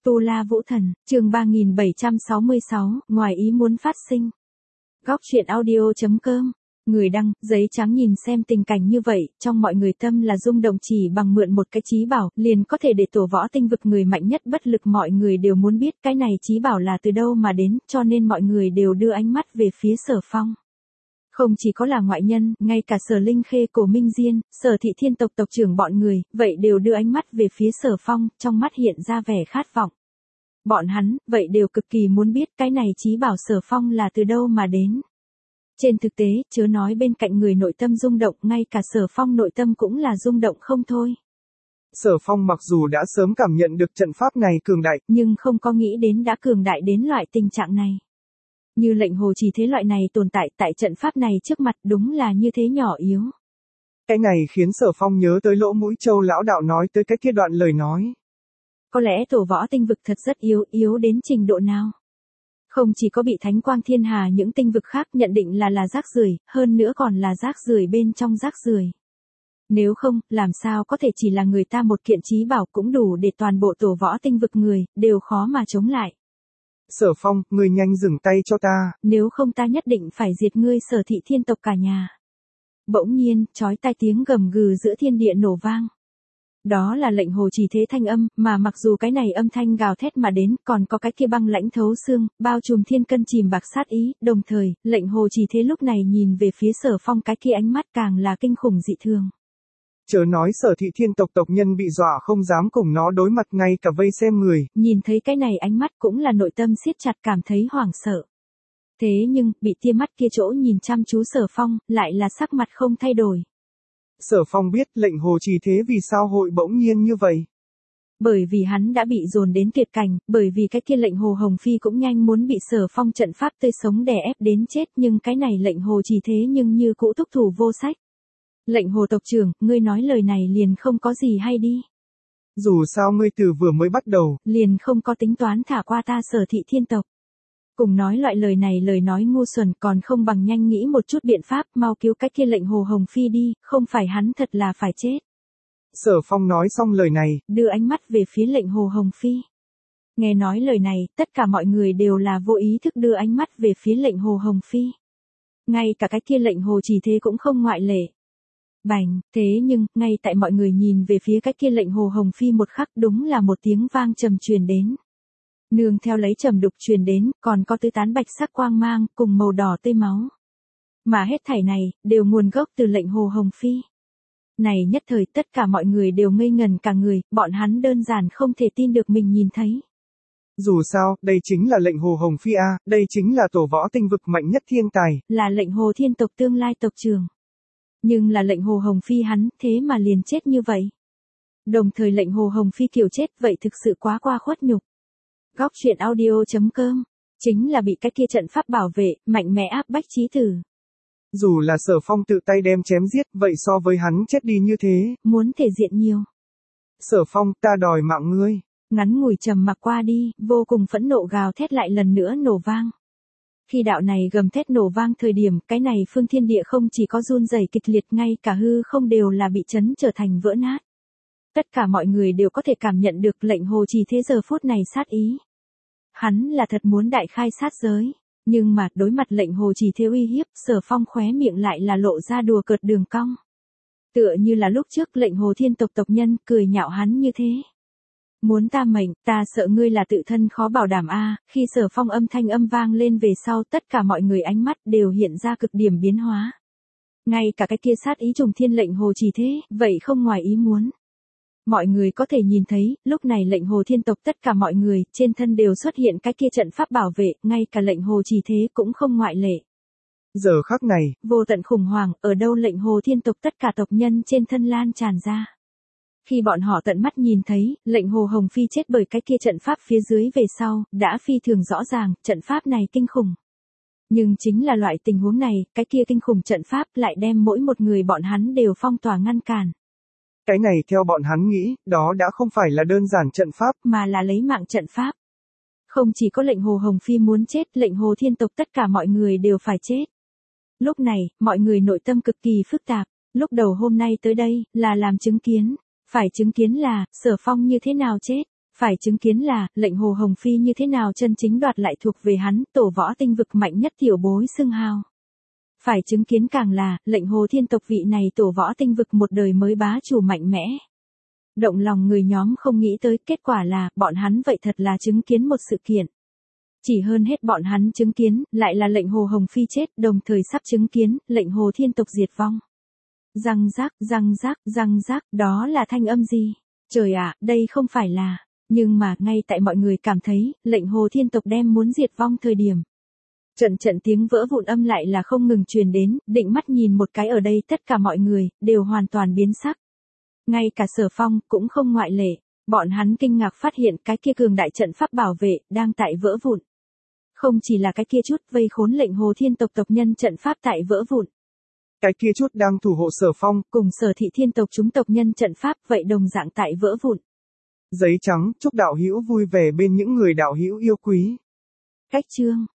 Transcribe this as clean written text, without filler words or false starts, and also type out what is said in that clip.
Tu La Vũ Thần, chương 3766, ngoài ý muốn phát sinh. Góc truyện audio.com. Người đăng, giấy trắng nhìn xem tình cảnh như vậy, trong mọi người tâm là rung động, chỉ bằng mượn một cái chí bảo, liền có thể để tổ võ tinh vực người mạnh nhất bất lực. Mọi người đều muốn biết cái này chí bảo là từ đâu mà đến, cho nên mọi người đều đưa ánh mắt về phía Sở Phong. Không chỉ có là ngoại nhân, ngay cả Sở Linh Khê, Cổ Minh Diên, Sở Thị Thiên tộc tộc trưởng bọn người, vậy đều đưa ánh mắt về phía Sở Phong, trong mắt hiện ra vẻ khát vọng. Bọn hắn, vậy đều cực kỳ muốn biết cái này chí bảo Sở Phong là từ đâu mà đến. Trên thực tế, chớ nói bên cạnh người nội tâm rung động, ngay cả Sở Phong nội tâm cũng là rung động không thôi. Sở Phong mặc dù đã sớm cảm nhận được trận pháp này cường đại, nhưng không có nghĩ đến đã cường đại đến loại tình trạng này. Như lệnh hồ trì thế loại này tồn tại tại trận pháp này trước mặt đúng là như thế nhỏ yếu. Cái này khiến Sở Phong nhớ tới Lỗ Mũi Châu lão đạo nói tới cái kia đoạn lời nói. Có lẽ tổ võ tinh vực thật rất yếu đến trình độ nào. Không chỉ có bị Thánh Quang Thiên Hà những tinh vực khác nhận định là rác rưởi, hơn nữa còn là rác rưởi bên trong rác rưởi. Nếu không, làm sao có thể chỉ là người ta một kiện chí bảo cũng đủ để toàn bộ tổ võ tinh vực người, đều khó mà chống lại. Sở Phong, ngươi nhanh dừng tay cho ta. Nếu không ta nhất định phải diệt ngươi Sở Thị Thiên tộc cả nhà. Bỗng nhiên, chói tai tiếng gầm gừ giữa thiên địa nổ vang. Đó là lệnh hồ trì thế thanh âm, mà mặc dù cái này âm thanh gào thét mà đến, còn có cái kia băng lãnh thấu xương, bao trùm thiên cân chìm bạc sát ý, đồng thời, lệnh hồ trì thế lúc này nhìn về phía Sở Phong, cái kia ánh mắt càng là kinh khủng dị thường. Chớ nói Sở Thị Thiên tộc tộc nhân bị dọa không dám cùng nó đối mặt, ngay cả vây xem người. Nhìn thấy cái này ánh mắt cũng là nội tâm siết chặt, cảm thấy hoảng sợ. Thế nhưng, bị tia mắt kia chỗ nhìn chăm chú Sở Phong, lại là sắc mặt không thay đổi. Sở Phong biết lệnh hồ trì thế vì sao hội bỗng nhiên như vậy. Bởi vì hắn đã bị dồn đến tuyệt cảnh, bởi vì cái kia lệnh hồ Hồng Phi cũng nhanh muốn bị Sở Phong trận pháp tươi sống đè ép đến chết, nhưng cái này lệnh hồ trì thế nhưng như cũ thúc thủ vô sách. Lệnh hồ tộc trưởng, ngươi nói lời này liền không có gì hay đi. Dù sao ngươi từ vừa mới bắt đầu, liền không có tính toán thả qua ta Sở Thị Thiên tộc. Cùng nói loại lời này lời nói ngu xuẩn, còn không bằng nhanh nghĩ một chút biện pháp, mau cứu cái kia lệnh hồ Hồng Phi đi, không phải hắn thật là phải chết. Sở Phong nói xong lời này, đưa ánh mắt về phía lệnh hồ Hồng Phi. Nghe nói lời này, tất cả mọi người đều là vô ý thức đưa ánh mắt về phía lệnh hồ Hồng Phi. Ngay cả cái kia lệnh hồ trì thế cũng không ngoại lệ. Bành, thế nhưng, ngay tại mọi người nhìn về phía cái kia lệnh hồ Hồng Phi một khắc, đúng là một tiếng vang trầm truyền đến. Nương theo lấy trầm đục truyền đến, còn có tứ tán bạch sắc quang mang, cùng màu đỏ tươi máu. Mà hết thảy này, đều nguồn gốc từ lệnh hồ Hồng Phi. Này nhất thời tất cả mọi người đều ngây ngần cả người, bọn hắn đơn giản không thể tin được mình nhìn thấy. Dù sao, đây chính là lệnh hồ Hồng Phi A, đây chính là tổ võ tinh vực mạnh nhất thiên tài. Là lệnh hồ thiên tộc tương lai tộc trưởng. Nhưng là lệnh hồ Hồng Phi hắn, thế mà liền chết như vậy. Đồng thời lệnh hồ Hồng Phi kiểu chết vậy thực sự quá qua khuất nhục. Góc truyện audio.com, chính là bị cái kia trận pháp bảo vệ, mạnh mẽ áp bách chí tử. Dù là Sở Phong tự tay đem chém giết, vậy so với hắn chết đi như thế, muốn thể diện nhiều. Sở Phong, ta đòi mạng ngươi. Ngắn ngủi trầm mặc qua đi, vô cùng phẫn nộ gào thét lại lần nữa nổ vang. Khi đạo này gầm thét nổ vang thời điểm, cái này phương thiên địa không chỉ có run rẩy kịch liệt, ngay cả hư không đều là bị chấn trở thành vỡ nát. Tất cả mọi người đều có thể cảm nhận được lệnh hồ trì thế giờ phút này sát ý. Hắn là thật muốn đại khai sát giới, nhưng mà đối mặt lệnh hồ trì thế uy hiếp, Sở Phong khóe miệng lại là lộ ra đùa cợt đường cong. Tựa như là lúc trước lệnh hồ thiên tộc tộc nhân cười nhạo hắn như thế. Muốn ta mệnh, ta sợ ngươi là tự thân khó bảo đảm a. Khi Sở Phong âm thanh âm vang lên về sau, tất cả mọi người ánh mắt đều hiện ra cực điểm biến hóa. Ngay cả cái kia sát ý trùng thiên lệnh hồ trì thế, vậy không ngoài ý muốn. Mọi người có thể nhìn thấy, lúc này lệnh hồ thiên tộc tất cả mọi người, trên thân đều xuất hiện cái kia trận pháp bảo vệ, ngay cả lệnh hồ trì thế cũng không ngoại lệ. Giờ khắc này, vô tận khủng hoảng, ở đâu lệnh hồ thiên tộc tất cả tộc nhân trên thân lan tràn ra. Khi bọn họ tận mắt nhìn thấy, lệnh hồ Hồng Phi chết bởi cái kia trận pháp phía dưới về sau, đã phi thường rõ ràng, trận pháp này kinh khủng. Nhưng chính là loại tình huống này, cái kia kinh khủng trận pháp lại đem mỗi một người bọn hắn đều phong tỏa ngăn cản. Cái này theo bọn hắn nghĩ, đó đã không phải là đơn giản trận pháp, mà là lấy mạng trận pháp. Không chỉ có lệnh hồ Hồng Phi muốn chết, lệnh hồ thiên tộc tất cả mọi người đều phải chết. Lúc này, mọi người nội tâm cực kỳ phức tạp. Lúc đầu hôm nay tới đây, là làm chứng kiến. Phải chứng kiến là, Sở Phong như thế nào chết. Phải chứng kiến là, lệnh Hồ Hồng Phi như thế nào chân chính đoạt lại thuộc về hắn, tổ võ tinh vực mạnh nhất tiểu bối xưng hào. Phải chứng kiến càng là, lệnh Hồ Thiên tộc vị này tổ võ tinh vực một đời mới bá chủ mạnh mẽ. Động lòng người nhóm không nghĩ tới, kết quả là, bọn hắn vậy thật là chứng kiến một sự kiện. Chỉ hơn hết bọn hắn chứng kiến, lại là lệnh Hồ Hồng Phi chết, đồng thời sắp chứng kiến, lệnh Hồ Thiên tộc diệt vong. Răng rác, răng rác, răng rác, đó là thanh âm gì? Trời ạ, đây không phải là. Nhưng mà, ngay tại mọi người cảm thấy, lệnh Hồ Thiên tộc đem muốn diệt vong thời điểm. Trận tiếng vỡ vụn âm lại là không ngừng truyền đến, định mắt nhìn một cái ở đây tất cả mọi người, đều hoàn toàn biến sắc. Ngay cả Sở Phong, cũng không ngoại lệ. Bọn hắn kinh ngạc phát hiện cái kia cường đại trận pháp bảo vệ, đang tại vỡ vụn. Không chỉ là cái kia chút vây khốn lệnh Hồ Thiên tộc tộc nhân trận pháp tại vỡ vụn. Cái kia chút đang thủ hộ Sở Phong, cùng Sở Thị Thiên tộc chúng tộc nhân trận pháp vậy đồng dạng tại vỡ vụn. Giấy trắng, chúc đạo hữu vui vẻ bên những người đạo hữu yêu quý. Cách chương